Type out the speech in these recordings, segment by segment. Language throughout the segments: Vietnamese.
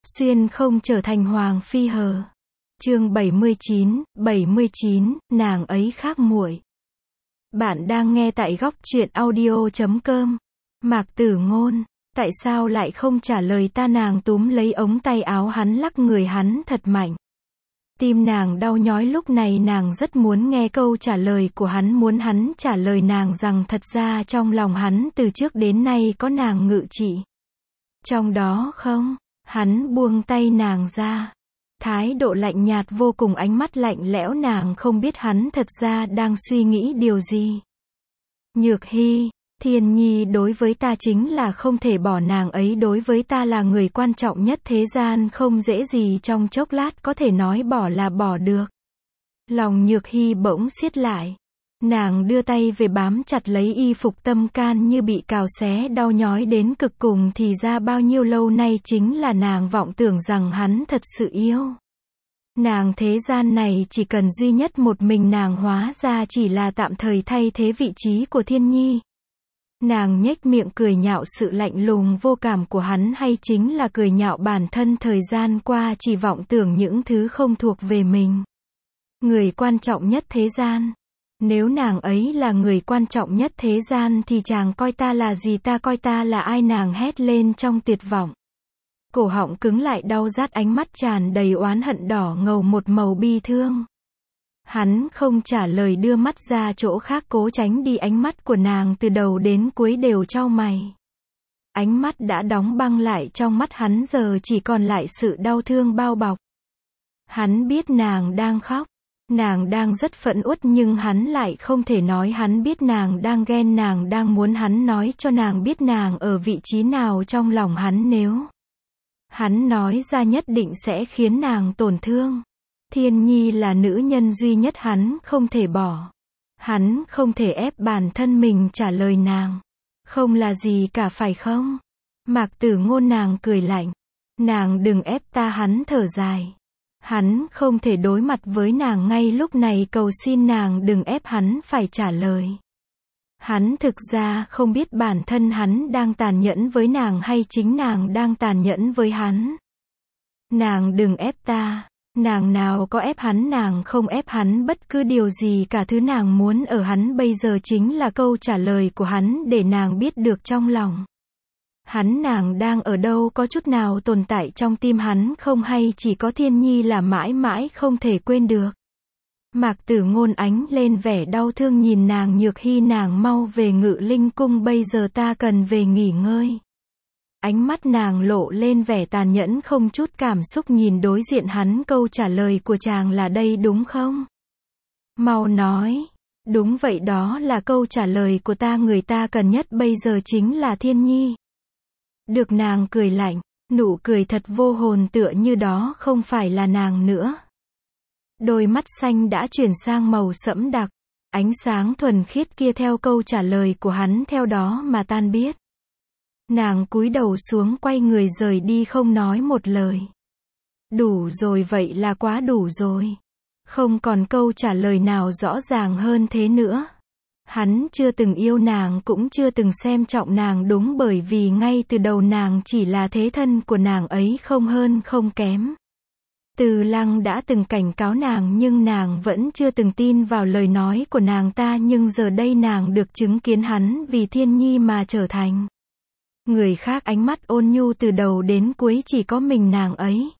Xuyên không trở thành hoàng phi hờ. Chương 79, nàng ấy khác muội. Bạn đang nghe tại góc truyện audio.com. Mạc Tử Ngôn, tại sao lại không trả lời ta? Nàng túm lấy ống tay áo hắn, lắc người hắn thật mạnh. Tim nàng đau nhói, lúc này nàng rất muốn nghe câu trả lời của hắn, muốn hắn trả lời nàng rằng thật ra trong lòng hắn từ trước đến nay có nàng ngự trị. Trong đó không? Hắn buông tay nàng ra. Thái độ lạnh nhạt vô cùng, ánh mắt lạnh lẽo, nàng không biết hắn thật ra đang suy nghĩ điều gì. Nhược Hy, Thiên Nhi đối với ta chính là không thể bỏ, nàng ấy đối với ta là người quan trọng nhất thế gian, không dễ gì trong chốc lát có thể nói bỏ là bỏ được. Lòng Nhược Hy bỗng siết lại. Nàng đưa tay về bám chặt lấy y phục, tâm can như bị cào xé, đau nhói đến cực cùng. Thì ra bao nhiêu lâu nay chính là nàng vọng tưởng rằng hắn thật sự yêu nàng, thế gian này chỉ cần duy nhất một mình nàng, hóa ra chỉ là tạm thời thay thế vị trí của Thiên Nhi. Nàng nhếch miệng cười nhạo sự lạnh lùng vô cảm của hắn, hay chính là cười nhạo bản thân thời gian qua chỉ vọng tưởng những thứ không thuộc về mình. Người quan trọng nhất thế gian. Nếu nàng ấy là người quan trọng nhất thế gian thì chàng coi ta là gì, ta coi ta là ai? Nàng hét lên trong tuyệt vọng. Cổ họng cứng lại đau rát, ánh mắt tràn đầy oán hận, đỏ ngầu một màu bi thương. Hắn không trả lời, đưa mắt ra chỗ khác cố tránh đi ánh mắt của nàng, từ đầu đến cuối đều chau mày. Ánh mắt đã đóng băng lại, trong mắt hắn giờ chỉ còn lại sự đau thương bao bọc. Hắn biết nàng đang khóc. Nàng đang rất phẫn uất, nhưng hắn lại không thể nói. Hắn biết nàng đang ghen, nàng đang muốn hắn nói cho nàng biết nàng ở vị trí nào trong lòng hắn. Nếu hắn nói ra nhất định sẽ khiến nàng tổn thương. Thiên Nhi là nữ nhân duy nhất hắn không thể bỏ. Hắn không thể ép bản thân mình trả lời nàng. Không là gì cả, phải không? Mạc Tử Ngôn, nàng cười lạnh. Nàng đừng ép ta, hắn thở dài. Hắn không thể đối mặt với nàng ngay lúc này, cầu xin nàng đừng ép hắn phải trả lời. Hắn thực ra không biết bản thân hắn đang tàn nhẫn với nàng hay chính nàng đang tàn nhẫn với hắn. Nàng đừng ép ta. Nàng nào có ép hắn, nàng không ép hắn bất cứ điều gì cả. Thứ nàng muốn ở hắn bây giờ chính là câu trả lời của hắn, để nàng biết được trong lòng hắn nàng đang ở đâu, có chút nào tồn tại trong tim hắn không, hay chỉ có Thiên Nhi là mãi mãi không thể quên được. Mạc Tử Ngôn ánh lên vẻ đau thương, nhìn nàng. Nhược Hy, nàng mau về Ngự Linh Cung, bây giờ ta cần về nghỉ ngơi. Ánh mắt nàng lộ lên vẻ tàn nhẫn, không chút cảm xúc nhìn đối diện hắn. Câu trả lời của chàng là đây đúng không? Mau nói. Đúng vậy, đó là câu trả lời của ta. Người ta cần nhất bây giờ chính là Thiên Nhi. Được, nàng cười lạnh, nụ cười thật vô hồn, tựa như đó không phải là nàng nữa. Đôi mắt xanh đã chuyển sang màu sẫm đặc, ánh sáng thuần khiết kia theo câu trả lời của hắn theo đó mà tan biết. Nàng cúi đầu xuống, quay người rời đi, không nói một lời. Đủ rồi, vậy là quá đủ rồi. Không còn câu trả lời nào rõ ràng hơn thế nữa. Hắn chưa từng yêu nàng, cũng chưa từng xem trọng nàng, đúng bởi vì ngay từ đầu nàng chỉ là thế thân của nàng ấy, không hơn không kém. Từ Lăng đã từng cảnh cáo nàng, nhưng nàng vẫn chưa từng tin vào lời nói của nàng ta, nhưng giờ đây nàng được chứng kiến hắn vì Thiên Nhi mà trở thành người khác. Ánh mắt ôn nhu từ đầu đến cuối chỉ có mình nàng ấy.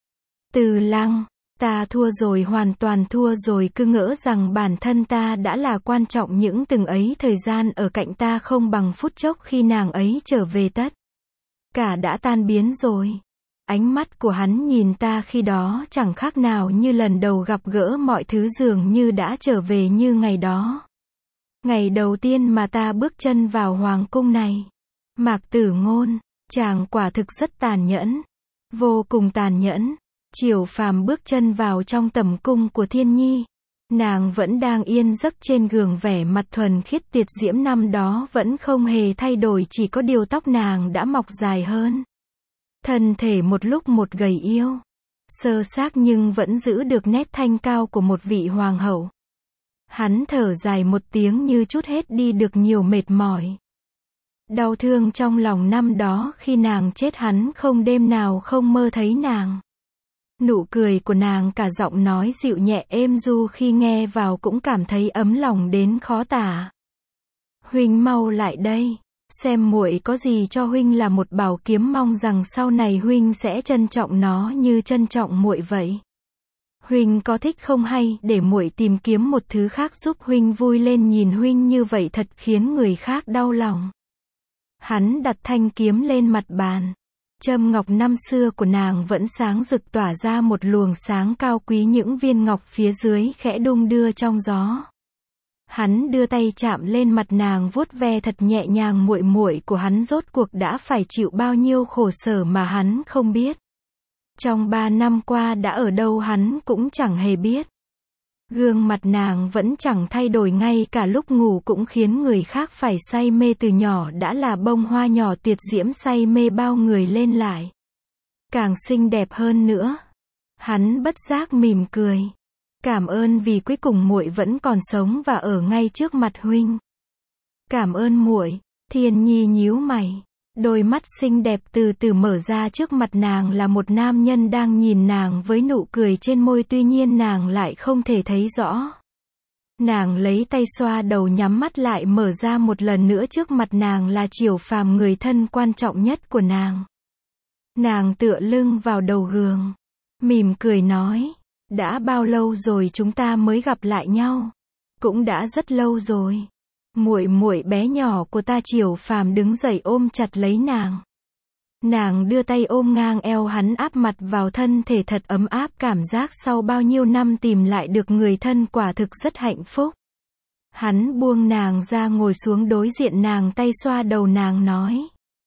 Từ Lăng, ta thua rồi, hoàn toàn thua rồi. Cứ ngỡ rằng bản thân ta đã là quan trọng, những từng ấy thời gian ở cạnh ta không bằng phút chốc khi nàng ấy trở về, tất cả đã tan biến rồi. Ánh mắt của hắn nhìn ta khi đó chẳng khác nào như lần đầu gặp gỡ, mọi thứ dường như đã trở về như ngày đó. Ngày đầu tiên mà ta bước chân vào hoàng cung này. Mạc Tử Ngôn, chàng quả thực rất tàn nhẫn. Vô cùng tàn nhẫn. Triều Phàm bước chân vào trong tẩm cung của Thiên Nhi. Nàng vẫn đang yên giấc trên giường, vẻ mặt thuần khiết tiệt diễm năm đó vẫn không hề thay đổi, chỉ có điều tóc nàng đã mọc dài hơn. Thân thể một lúc một gầy yếu, sơ xác, nhưng vẫn giữ được nét thanh cao của một vị hoàng hậu. Hắn thở dài một tiếng như trút hết đi được nhiều mệt mỏi. Đau thương trong lòng năm đó khi nàng chết hắn không đêm nào không mơ thấy nàng. Nụ cười của nàng cả giọng nói dịu nhẹ êm ru khi nghe vào cũng cảm thấy ấm lòng đến khó tả. Huynh mau lại đây, xem muội có gì cho huynh là một bảo kiếm, mong rằng sau này huynh sẽ trân trọng nó như trân trọng muội vậy. Huynh có thích không, hay để muội tìm kiếm một thứ khác giúp huynh vui lên, nhìn huynh như vậy thật khiến người khác đau lòng. Hắn đặt thanh kiếm lên mặt bàn. Châm ngọc năm xưa của nàng vẫn sáng rực tỏa ra một luồng sáng cao quý, những viên ngọc phía dưới khẽ đung đưa trong gió. Hắn đưa tay chạm lên mặt nàng vuốt ve thật nhẹ nhàng, muội muội của hắn rốt cuộc đã phải chịu bao nhiêu khổ sở mà hắn không biết. Trong 3 năm qua đã ở đâu hắn cũng chẳng hề biết. Gương mặt nàng vẫn chẳng thay đổi, ngay cả lúc ngủ cũng khiến người khác phải say mê, từ nhỏ đã là bông hoa nhỏ tuyệt diễm say mê bao người lên lại. Càng xinh đẹp hơn nữa. Hắn bất giác mỉm cười. Cảm ơn vì cuối cùng muội vẫn còn sống và ở ngay trước mặt huynh. Cảm ơn muội. Thiên Nhi nhíu mày. Đôi mắt xinh đẹp từ từ mở ra, trước mặt nàng là một nam nhân đang nhìn nàng với nụ cười trên môi, tuy nhiên nàng lại không thể thấy rõ. Nàng lấy tay xoa đầu, nhắm mắt lại, mở ra một lần nữa, trước mặt nàng là Triều Phàm, người thân quan trọng nhất của nàng. Nàng tựa lưng vào đầu giường, mỉm cười nói, đã bao lâu rồi chúng ta mới gặp lại nhau? Cũng đã rất lâu rồi. Muội muội bé nhỏ của ta. Triều Phàm đứng dậy ôm chặt lấy nàng. Nàng đưa tay ôm ngang eo hắn, áp mặt vào thân thể thật ấm áp, cảm giác sau bao nhiêu năm tìm lại được người thân quả thực rất hạnh phúc. Hắn buông nàng ra ngồi xuống đối diện nàng, tay xoa đầu nàng nói.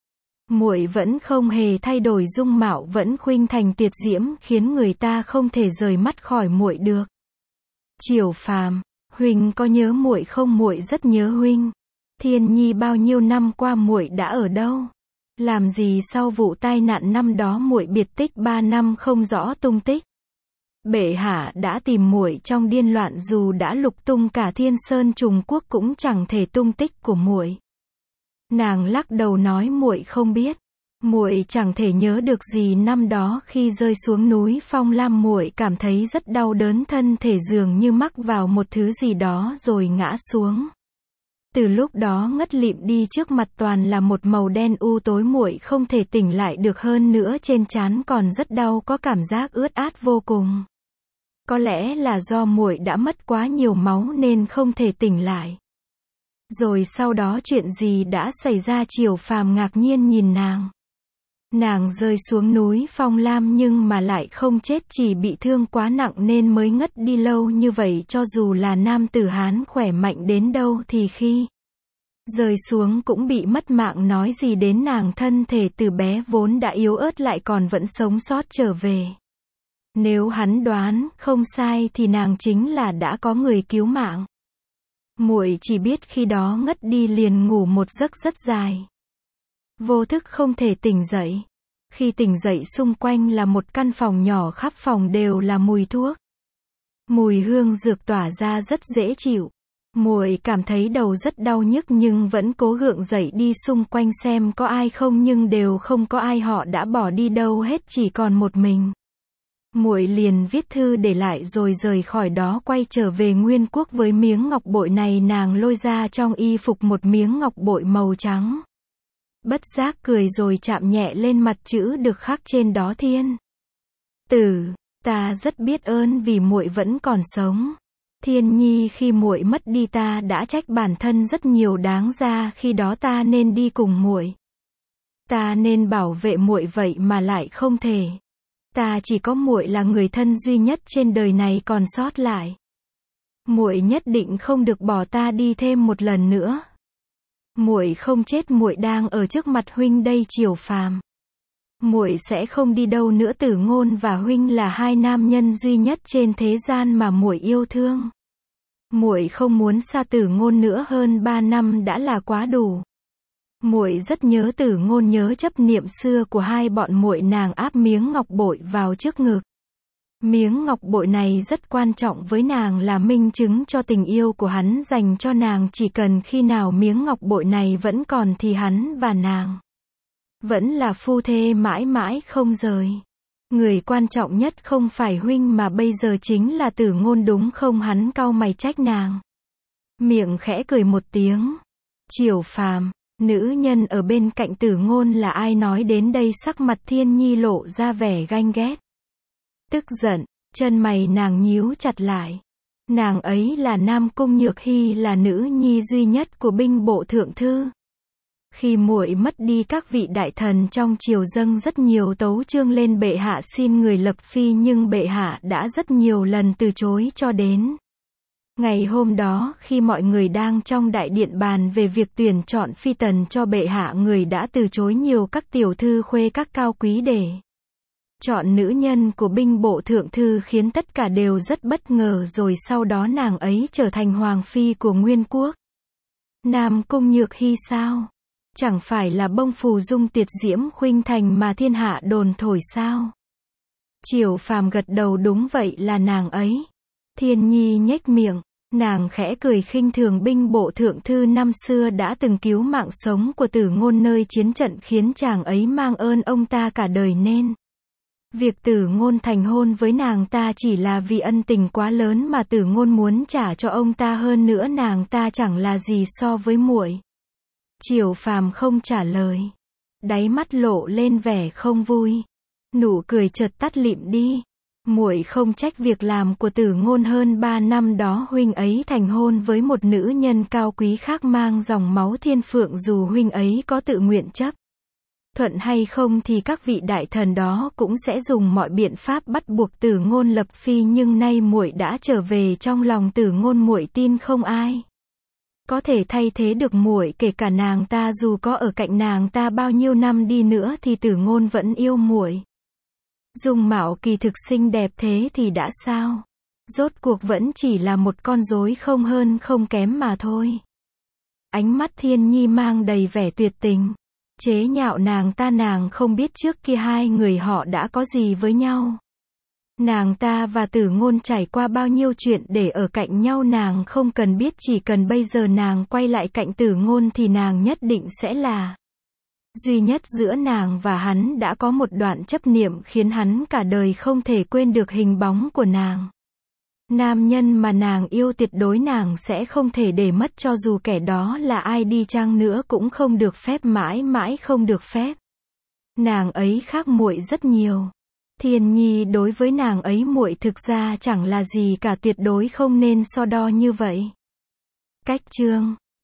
Muội vẫn không hề thay đổi, dung mạo vẫn khuynh thành tuyệt diễm, khiến người ta không thể rời mắt khỏi muội được. Triều Phàm, huynh có nhớ muội không? Muội rất nhớ huynh. Thiên Nhi, bao nhiêu năm qua muội đã ở đâu? Làm gì sau vụ tai nạn năm đó muội biệt tích 3 năm không rõ tung tích. Bệ hạ đã tìm muội trong điên loạn, dù đã lục tung cả Thiên Sơn Trùng Quốc cũng chẳng thể tung tích của muội. Nàng lắc đầu nói, muội không biết. Muội chẳng thể nhớ được gì. Năm đó khi rơi xuống núi Phong Lam, muội cảm thấy rất đau đớn, thân thể dường như mắc vào một thứ gì đó rồi ngã xuống. Từ lúc đó ngất lịm đi, trước mặt toàn là một màu đen u tối, muội không thể tỉnh lại được, hơn nữa trên trán còn rất đau, có cảm giác ướt át vô cùng. Có lẽ là do muội đã mất quá nhiều máu nên không thể tỉnh lại. Rồi sau đó chuyện gì đã xảy ra? Triều Phàm ngạc nhiên nhìn nàng. Nàng rơi xuống núi Phong Lam nhưng mà lại không chết, chỉ bị thương quá nặng nên mới ngất đi lâu như vậy. Cho dù là nam tử Hán khỏe mạnh đến đâu thì khi rơi xuống cũng bị mất mạng, nói gì đến nàng thân thể từ bé vốn đã yếu ớt lại còn vẫn sống sót trở về. Nếu hắn đoán không sai thì nàng chính là đã có người cứu mạng. Muội chỉ biết khi đó ngất đi liền ngủ một giấc rất dài. Vô thức không thể tỉnh dậy. Khi tỉnh dậy xung quanh là một căn phòng nhỏ, khắp phòng đều là mùi thuốc. Mùi hương dược tỏa ra rất dễ chịu. Muội cảm thấy đầu rất đau nhức nhưng vẫn cố gượng dậy đi xung quanh xem có ai không, nhưng đều không có ai, họ đã bỏ đi đâu hết, chỉ còn một mình. Muội liền viết thư để lại rồi rời khỏi đó, quay trở về Nguyên Quốc với miếng ngọc bội này. Nàng lôi ra trong y phục một miếng ngọc bội màu trắng. Bất giác cười rồi chạm nhẹ lên mặt chữ được khắc trên đó, Thiên Tử, ta rất biết ơn vì muội vẫn còn sống. Thiên Nhi, khi muội mất đi ta đã trách bản thân rất nhiều, đáng ra khi đó ta nên đi cùng muội. Ta nên bảo vệ muội vậy mà lại không thể. Ta chỉ có muội là người thân duy nhất trên đời này còn sót lại. Muội nhất định không được bỏ ta đi thêm một lần nữa. Muội không chết, muội đang ở trước mặt huynh đây. Triều Phàm, muội sẽ không đi đâu nữa. Tử Ngôn và huynh là hai nam nhân duy nhất trên thế gian mà muội yêu thương. Muội không muốn xa Tử Ngôn nữa, hơn 3 năm đã là quá đủ. Muội rất nhớ Tử Ngôn, nhớ chấp niệm xưa của hai bọn muội. Nàng áp miếng ngọc bội vào trước ngực. Miếng ngọc bội này rất quan trọng với nàng, là minh chứng cho tình yêu của hắn dành cho nàng, chỉ cần khi nào miếng ngọc bội này vẫn còn thì hắn và nàng vẫn là phu thê mãi mãi không rời. Người quan trọng nhất không phải huynh mà bây giờ chính là Tử Ngôn đúng không? Hắn cau mày trách nàng. Miệng khẽ cười một tiếng. Triều Phàm, nữ nhân ở bên cạnh Tử Ngôn là ai? Nói đến đây sắc mặt Thiên Nhi lộ ra vẻ ganh ghét. Tức giận, chân mày nàng nhíu chặt lại. Nàng ấy là Nam Cung Nhược Hy, là nữ nhi duy nhất của binh bộ thượng thư. Khi muội mất đi, các vị đại thần trong triều dâng rất nhiều tấu chương lên bệ hạ xin người lập phi, nhưng bệ hạ đã rất nhiều lần từ chối cho đến ngày hôm đó, khi mọi người đang trong đại điện bàn về việc tuyển chọn phi tần cho bệ hạ, người đã từ chối nhiều các tiểu thư khuê các cao quý để chọn nữ nhân của binh bộ thượng thư, khiến tất cả đều rất bất ngờ. Rồi sau đó nàng ấy trở thành hoàng phi của Nguyên quốc. Nam Cung Nhược Hy sao? Chẳng phải là bông phù dung tiệt diễm khuynh thành mà thiên hạ đồn thổi sao? Triều Phàm gật đầu, đúng vậy, là nàng ấy. Thiên Nhi nhếch miệng, nàng khẽ cười khinh thường. Binh bộ thượng thư năm xưa đã từng cứu mạng sống của Tử Ngôn nơi chiến trận, khiến chàng ấy mang ơn ông ta cả đời, nên việc Tử Ngôn thành hôn với nàng ta chỉ là vì ân tình quá lớn mà Tử Ngôn muốn trả cho ông ta, hơn nữa nàng ta chẳng là gì so với muội. Triều Phàm không trả lời, đáy mắt lộ lên vẻ không vui. Nụ cười chợt tắt lịm đi. Muội không trách việc làm của Tử Ngôn, hơn 3 năm đó huynh ấy thành hôn với một nữ nhân cao quý khác mang dòng máu Thiên Phượng, dù huynh ấy có tự nguyện chấp thuận hay không thì các vị đại thần đó cũng sẽ dùng mọi biện pháp bắt buộc Tử Ngôn lập phi, nhưng nay muội đã trở về, trong lòng Tử Ngôn muội tin không ai có thể thay thế được muội, kể cả nàng ta, dù có ở cạnh nàng ta bao nhiêu năm đi nữa thì Tử Ngôn vẫn yêu muội. Dung mạo kỳ thực xinh đẹp thế thì đã sao? Rốt cuộc vẫn chỉ là một con rối, không hơn không kém mà thôi. Ánh mắt Thiên Nhi mang đầy vẻ tuyệt tình, chế nhạo nàng ta. Nàng không biết trước kia hai người họ đã có gì với nhau. Nàng ta và Tử Ngôn trải qua bao nhiêu chuyện để ở cạnh nhau, nàng không cần biết, chỉ cần bây giờ nàng quay lại cạnh Tử Ngôn thì nàng nhất định sẽ là duy nhất. Giữa nàng và hắn đã có một đoạn chấp niệm khiến hắn cả đời không thể quên được hình bóng của nàng. Nam nhân mà nàng yêu tuyệt đối nàng sẽ không thể để mất, cho dù kẻ đó là ai đi chăng nữa cũng không được phép, mãi mãi không được phép. Nàng ấy khác muội rất nhiều. Thiên Nhi, đối với nàng ấy muội thực ra chẳng là gì cả, tuyệt đối không nên so đo như vậy. Cách chương